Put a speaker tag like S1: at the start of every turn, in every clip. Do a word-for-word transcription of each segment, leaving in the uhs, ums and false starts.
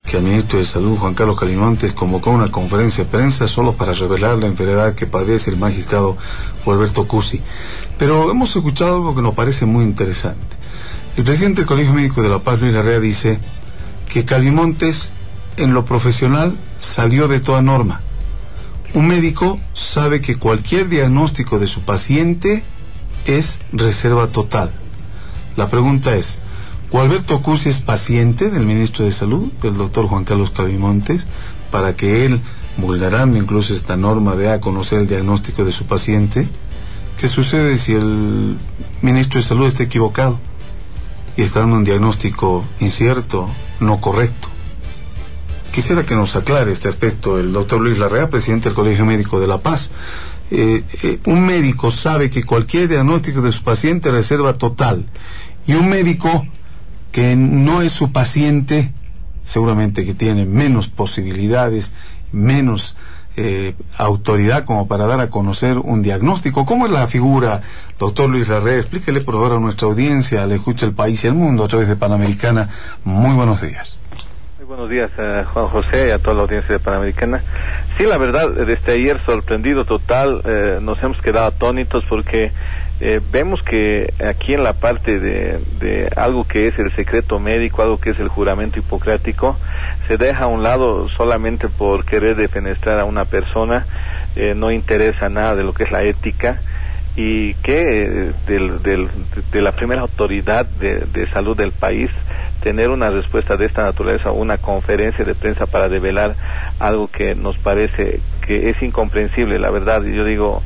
S1: que el ministro de Salud, Juan Carlos Calimontes, convocó una conferencia de prensa solo para revelar la enfermedad que padece el magistrado Gualberto Cusi. Pero hemos escuchado algo que nos parece muy interesante. El presidente del Colegio Médico de La Paz, Luis Larrea, dice que Calimontes, en lo profesional, salió de toda norma. Un médico sabe que cualquier diagnóstico de su paciente es reserva total. La pregunta es, ¿Gualberto Cusi es paciente del ministro de Salud, del doctor Juan Carlos Calimontes, para que él, vulnerando incluso esta norma de a conocer el diagnóstico de su paciente? ¿Qué sucede si el ministro de Salud está equivocado y está dando un diagnóstico incierto, no correcto? Quisiera que nos aclare este aspecto el doctor Luis Larrea, presidente del Colegio Médico de La Paz. Eh, eh, un médico sabe que cualquier diagnóstico de su paciente es reserva total, y un médico que no es su paciente, seguramente que tiene menos posibilidades, menos eh, autoridad como para dar a conocer un diagnóstico. ¿Cómo es la figura, doctor Luis Larrea? Explíquele por favor a nuestra audiencia, le escucha el país y el mundo a través de Panamericana. Muy buenos días.
S2: Buenos días, uh, Juan José, y a toda la audiencia de Panamericana. Sí, la verdad, desde ayer sorprendido total, eh, nos hemos quedado atónitos porque eh, vemos que aquí en la parte de, de algo que es el secreto médico, algo que es el juramento hipocrático, se deja a un lado solamente por querer defenestrar a una persona, eh, no interesa nada de lo que es la ética, y que eh, del, del, de la primera autoridad de, de salud del país tener una respuesta de esta naturaleza, una conferencia de prensa para develar algo que nos parece que es incomprensible. La verdad, yo digo,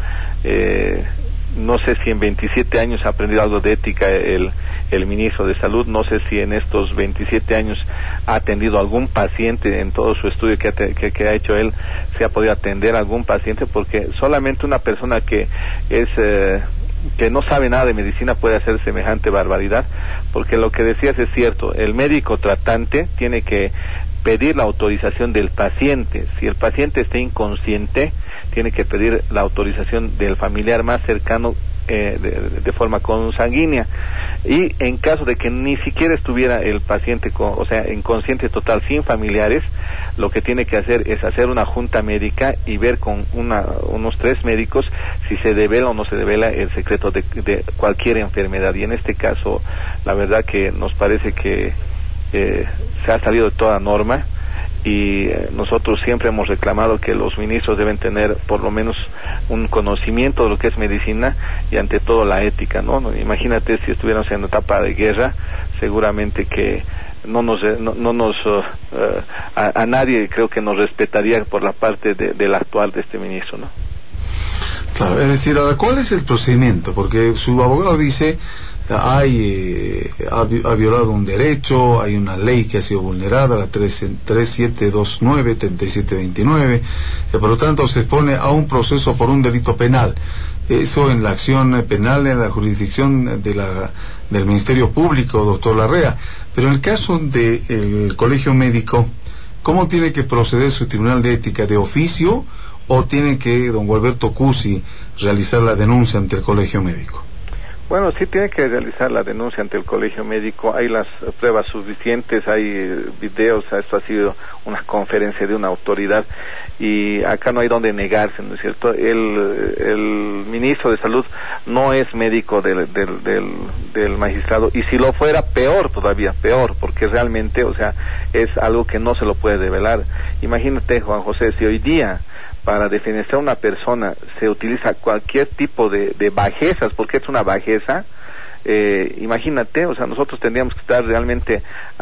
S2: eh, no sé si en veintisiete años ha aprendido algo de ética el, el ministro de Salud, no sé si en estos veintisiete años ha atendido algún paciente, en todo su estudio que ha, que, que ha hecho él, se ha podido atender a algún paciente, porque solamente una persona que es... Eh, que no sabe nada de medicina puede hacer semejante barbaridad, porque lo que decías es cierto, el médico tratante tiene que pedir la autorización del paciente. Si el paciente está inconsciente, tiene que pedir la autorización del familiar más cercano eh, de, de forma consanguínea, y en caso de que ni siquiera estuviera el paciente con, o sea, inconsciente total, sin familiares, lo que tiene que hacer es hacer una junta médica y ver con una, unos tres médicos si se devela o no se devela el secreto de, de cualquier enfermedad. Y en este caso, la verdad que nos parece que eh, se ha salido de toda norma, y eh, nosotros siempre hemos reclamado que los ministros deben tener por lo menos un conocimiento de lo que es medicina y ante todo la ética, ¿no? Imagínate si estuviéramos en etapa de guerra, seguramente que no nos no, no nos uh, uh, a, a nadie creo que nos respetaría por la parte de, del actual de este ministro, ¿no?
S1: Claro, es decir, ahora, ¿cuál es el procedimiento? Porque su abogado dice hay eh, ha, ha violado un derecho, hay una ley que ha sido vulnerada, la tres mil setecientos veintinueve, treinta y siete veintinueve, eh, por lo tanto se expone a un proceso por un delito penal. Eso en la acción penal, en la jurisdicción de la, del Ministerio Público, doctor Larrea. Pero en el caso del Colegio Médico, ¿cómo tiene que proceder su Tribunal de Ética? ¿De oficio o tiene que don Gualberto Cusi realizar la denuncia ante el Colegio Médico?
S2: Bueno, sí tiene que realizar la denuncia ante el Colegio Médico, hay las pruebas suficientes, hay videos, esto ha sido una conferencia de una autoridad y acá no hay donde negarse, ¿no es cierto? El, el ministro de Salud no es médico del, del, del, del magistrado, y si lo fuera, peor todavía, peor, porque realmente, o sea, es algo que no se lo puede develar. Imagínate, Juan José, si hoy día para defenestrar a una persona se utiliza cualquier tipo de, de bajezas, porque es una bajeza, eh, imagínate, o sea, nosotros tendríamos que estar realmente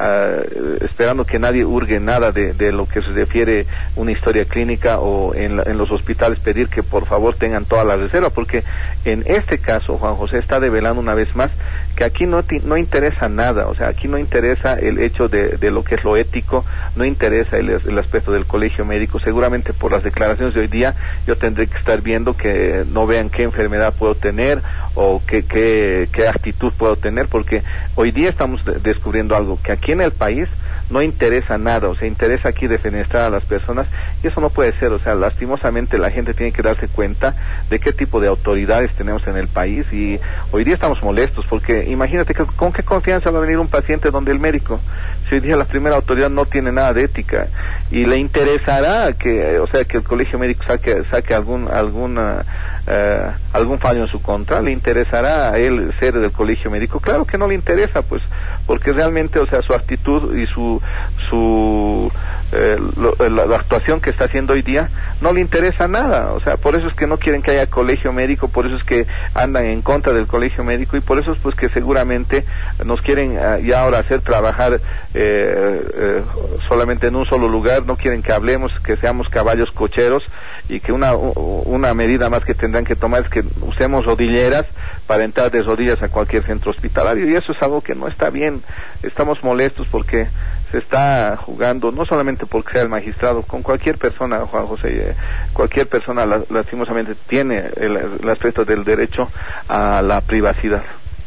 S2: uh, esperando que nadie hurgue nada de, de lo que se refiere una historia clínica, o en, la, en los hospitales pedir que por favor tengan toda la reserva, porque en este caso Juan José está develando una vez más que aquí no, no interesa nada, o sea, aquí no interesa el hecho de, de lo que es lo ético, no interesa el, el aspecto del Colegio Médico. Seguramente por las declaraciones de hoy día yo tendré que estar viendo que no vean qué enfermedad puedo tener o qué, qué, qué actividad actitud puedo tener, porque hoy día estamos de- descubriendo algo, que aquí en el país no interesa nada, o sea, interesa aquí defenestrar a las personas, y eso no puede ser, o sea, lastimosamente la gente tiene que darse cuenta de qué tipo de autoridades tenemos en el país, y hoy día estamos molestos, porque imagínate que, con qué confianza va a venir un paciente donde el médico, si hoy día la primera autoridad no tiene nada de ética, y le interesará que, o sea, que el colegio médico saque, saque algún, alguna, eh, algún fallo en su contra, le interesará a él ser del colegio médico. Claro que no le interesa, pues, porque realmente, o sea, su actitud y su su eh, lo, la, la actuación que está haciendo hoy día no le interesa nada, o sea, por eso es que no quieren que haya colegio médico, por eso es que andan en contra del colegio médico, y por eso es pues que seguramente nos quieren uh, ya ahora hacer trabajar eh, eh, solamente en un solo lugar, no quieren que hablemos, que seamos caballos cocheros, y que una una medida más que tendrán que tomar es que usemos rodilleras para entrar de rodillas a cualquier centro hospitalario, y eso es algo que no está bien. Estamos molestos porque se está jugando, no solamente porque sea el magistrado, con cualquier persona, Juan José, eh, cualquier persona la, lastimosamente tiene el, el aspecto del derecho a la privacidad.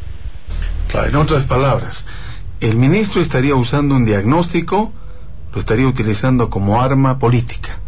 S1: Claro, en otras palabras, el ministro estaría usando un diagnóstico, lo estaría utilizando como arma política.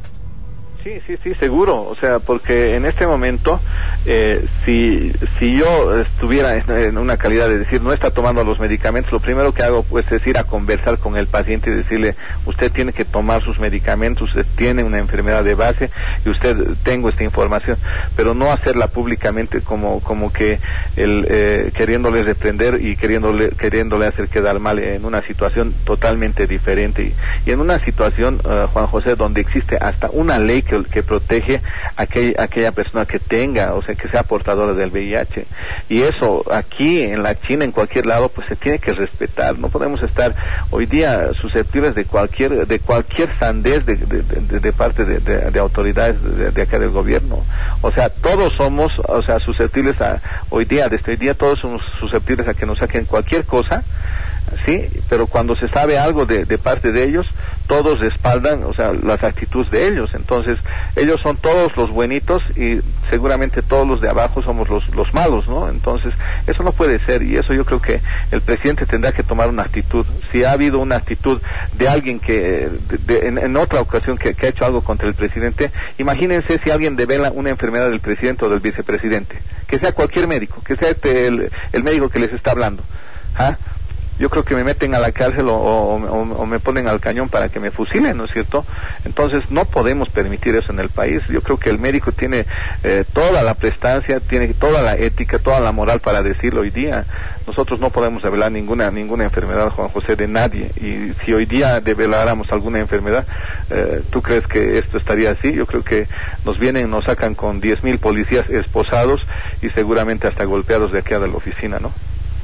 S2: Sí, sí, sí, seguro, o sea, porque en este momento, eh, si si yo estuviera en, en una calidad de decir, no está tomando los medicamentos, lo primero que hago pues es ir a conversar con el paciente y decirle, usted tiene que tomar sus medicamentos, usted tiene una enfermedad de base y usted tengo esta información, pero no hacerla públicamente como como que el eh, queriéndole reprender y queriéndole queriéndole hacer quedar mal en una situación totalmente diferente, y, y en una situación, uh, Juan José, donde existe hasta una ley que que protege a aquel, aquella persona que tenga, o sea, que sea portadora del V I H, y eso aquí en la China, en cualquier lado, pues se tiene que respetar. No podemos estar hoy día susceptibles de cualquier de cualquier sandez de, de, de, de parte de, de, de autoridades de, de acá del gobierno. O sea, todos somos, o sea, susceptibles a hoy día, desde hoy día todos somos susceptibles a que nos saquen cualquier cosa, sí, pero cuando se sabe algo de, de parte de ellos, todos respaldan, o sea, las actitudes de ellos. Entonces, ellos son todos los buenitos y seguramente todos los de abajo somos los los malos, ¿no? Entonces, eso no puede ser, y eso yo creo que el presidente tendrá que tomar una actitud. Si ha habido una actitud de alguien que, de, de, en, en otra ocasión que, que ha hecho algo contra el presidente, imagínense si alguien devela una enfermedad del presidente o del vicepresidente, que sea cualquier médico, que sea este el, el médico que les está hablando, ¿ah? Yo creo que me meten a la cárcel o, o, o, o me ponen al cañón para que me fusilen, ¿no es cierto? Entonces no podemos permitir eso en el país. Yo creo que el médico tiene eh, toda la prestancia, tiene toda la ética, toda la moral para decirlo hoy día. Nosotros no podemos revelar ninguna ninguna enfermedad, Juan José, de nadie, y si hoy día develáramos alguna enfermedad, eh, ¿tú crees que esto estaría así? Yo creo que nos vienen, nos sacan con diez mil policías esposados y seguramente hasta golpeados de aquí a de la oficina, ¿no?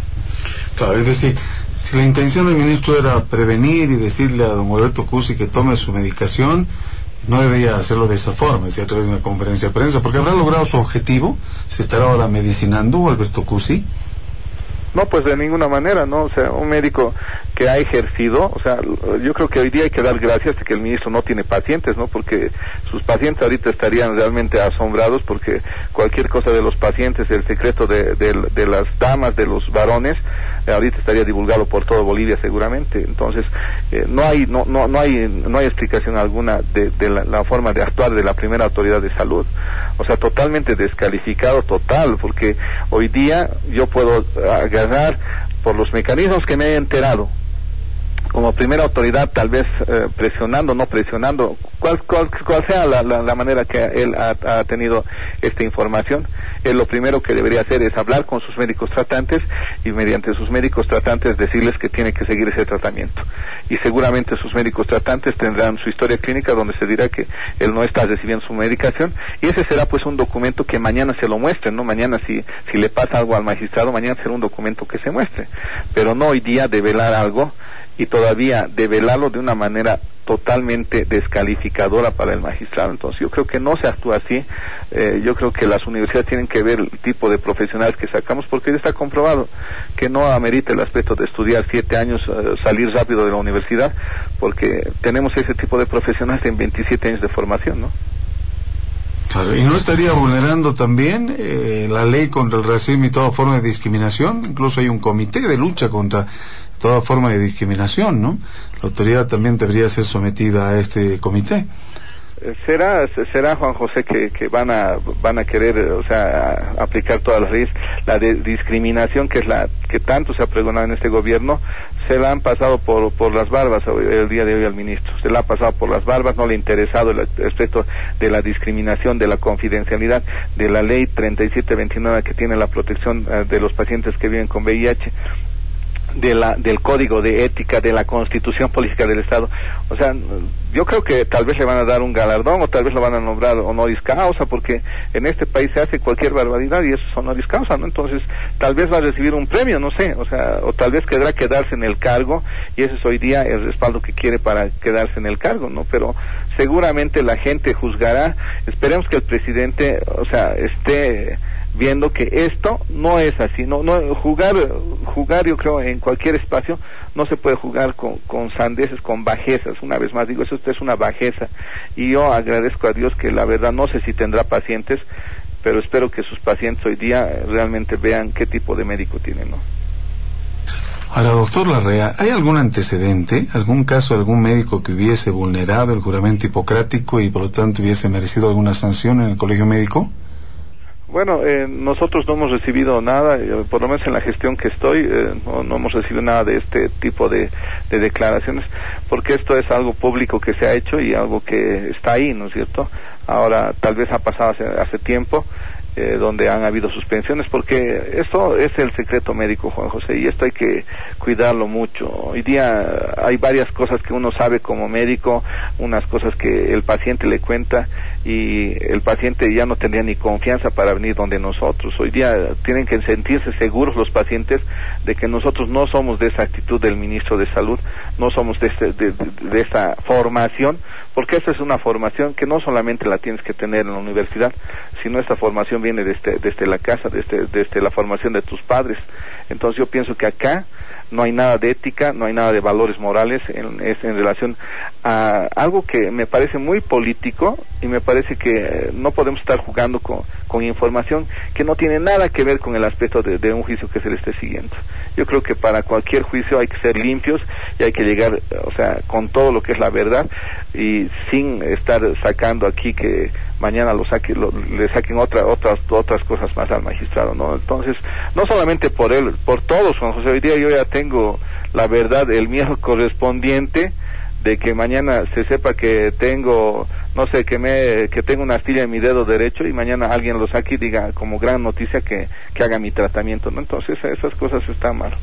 S1: Claro, es decir, si la intención del ministro era prevenir y decirle a don Alberto Cusi que tome su medicación, no debería hacerlo de esa forma, es decir, a través de una conferencia de prensa, porque habrá logrado su objetivo. ¿Se estará ahora medicinando Alberto Cusi?
S2: No, pues de ninguna manera, ¿no? O sea, un médico que ha ejercido, o sea, yo creo que hoy día hay que dar gracias de que el ministro no tiene pacientes, ¿no? Porque sus pacientes ahorita estarían realmente asombrados, porque cualquier cosa de los pacientes, el secreto de, de, de las damas, de los varones, eh, ahorita estaría divulgado por todo Bolivia seguramente. Entonces, eh, no hay no no no hay no hay explicación alguna de, de la, la forma de actuar de la primera autoridad de salud. O sea, totalmente descalificado, total, porque hoy día yo puedo agarrar por los mecanismos que me he enterado, como primera autoridad, tal vez eh, presionando, no presionando, cual, cual, cual sea la, la, la manera que él ha, ha tenido esta información, él lo primero que debería hacer es hablar con sus médicos tratantes y mediante sus médicos tratantes decirles que tiene que seguir ese tratamiento. Y seguramente sus médicos tratantes tendrán su historia clínica donde se dirá que él no está recibiendo su medicación, y ese será pues un documento que mañana se lo muestren, ¿no? Mañana si, si le pasa algo al magistrado, mañana será un documento que se muestre, pero no hoy día develar algo y todavía develarlo de una manera totalmente descalificadora para el magistrado. Entonces yo creo que no se actúa así. Eh, yo creo que las universidades tienen que ver el tipo de profesionales que sacamos, porque ya está comprobado que no amerita el aspecto de estudiar siete años, eh, salir rápido de la universidad, porque tenemos ese tipo de profesionales en veintisiete años de formación, ¿no?
S1: Claro, ¿y no estaría vulnerando también eh, la ley contra el racismo y toda forma de discriminación? Incluso hay un comité de lucha contra toda forma de discriminación, ¿no? La autoridad también debería ser sometida a este comité.
S2: Será, será Juan José que, que van a van a querer, o sea, aplicar todas las leyes. La de discriminación, que es la que tanto se ha pregonado en este gobierno, se la han pasado por por las barbas el día de hoy al ministro. Se la ha pasado por las barbas, no le ha interesado el aspecto de la discriminación, de la confidencialidad, de la ley treinta y siete veintinueve que tiene la protección uh, de los pacientes que viven con V I H. De la, del código de ética, de la constitución política del Estado. O sea, yo creo que tal vez le van a dar un galardón o tal vez lo van a nombrar honoris causa, porque en este país se hace cualquier barbaridad y eso es honoris causa, ¿no? Entonces, tal vez va a recibir un premio, no sé, o sea, o tal vez querrá quedarse en el cargo y ese es hoy día el respaldo que quiere para quedarse en el cargo, ¿no? Pero seguramente la gente juzgará. Esperemos que el presidente, o sea, esté viendo que esto no es así, no, no jugar, jugar yo creo en cualquier espacio no se puede jugar con, con sandeces, con bajezas. Una vez más digo, eso es una bajeza y yo agradezco a Dios que la verdad no sé si tendrá pacientes, pero espero que sus pacientes hoy día realmente vean qué tipo de médico tienen, ¿no?
S1: Ahora, doctor Larrea, ¿hay algún antecedente, algún caso, algún médico que hubiese vulnerado el juramento hipocrático y por lo tanto hubiese merecido alguna sanción en el colegio médico?
S2: Bueno, eh, nosotros no hemos recibido nada, eh, por lo menos en la gestión que estoy, eh, no, no hemos recibido nada de este tipo de, de declaraciones, porque esto es algo público que se ha hecho y algo que está ahí, ¿no es cierto? Ahora, tal vez ha pasado hace, hace tiempo, eh, donde han habido suspensiones, porque esto es el secreto médico, Juan José, y esto hay que cuidarlo mucho. Hoy día hay varias cosas que uno sabe como médico, unas cosas que el paciente le cuenta, y el paciente ya no tendría ni confianza para venir donde nosotros. Hoy día tienen que sentirse seguros los pacientes de que nosotros no somos de esa actitud del ministro de Salud, no somos de, este, de, de, de esa formación, porque esta es una formación que no solamente la tienes que tener en la universidad, sino esta formación viene desde, desde la casa, desde, desde la formación de tus padres. Entonces yo pienso que acá no hay nada de ética, no hay nada de valores morales en, en relación a algo que me parece muy político y me parece que no podemos estar jugando con, con información que no tiene nada que ver con el aspecto de, de un juicio que se le esté siguiendo. Yo creo que para cualquier juicio hay que ser limpios y hay que llegar, o sea, con todo lo que es la verdad y sin estar sacando aquí que mañana lo saque, lo, le saquen otra, otras otras cosas más al magistrado, ¿no? Entonces, no solamente por él, por todos, Juan José, hoy día yo ya tengo la verdad, el miedo correspondiente de que mañana se sepa que tengo, no sé, que me que tengo una astilla en mi dedo derecho y mañana alguien lo saque y diga como gran noticia que, que haga mi tratamiento, ¿no? Entonces esas cosas están mal.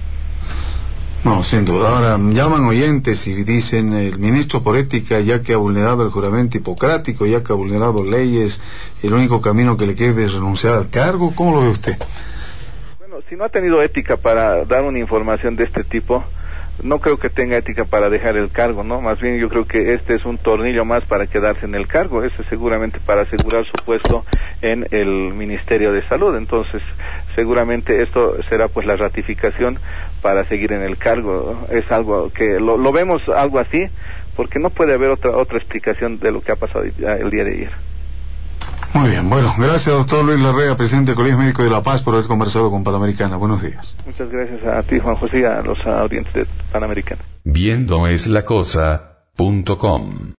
S1: No, sin duda. Ahora, llaman oyentes y dicen, el ministro por ética, ya que ha vulnerado el juramento hipocrático, ya que ha vulnerado leyes, el único camino que le queda es renunciar al cargo. ¿Cómo lo ve usted?
S2: Bueno, si no ha tenido ética para dar una información de este tipo, no creo que tenga ética para dejar el cargo, ¿no? Más bien yo creo que este es un tornillo más para quedarse en el cargo, ese seguramente para asegurar su puesto en el Ministerio de Salud. Entonces, seguramente esto será pues la ratificación para seguir en el cargo. Es algo que lo, lo vemos algo así, porque no puede haber otra otra explicación de lo que ha pasado el día de ayer.
S1: Muy bien, bueno, gracias doctor Luis Larrea, presidente del Colegio Médico de La Paz, por haber conversado con Panamericana. Buenos días.
S2: Muchas gracias a ti, Juan José, y a los audientes de Panamericana.
S3: Viendo es la cosa punto com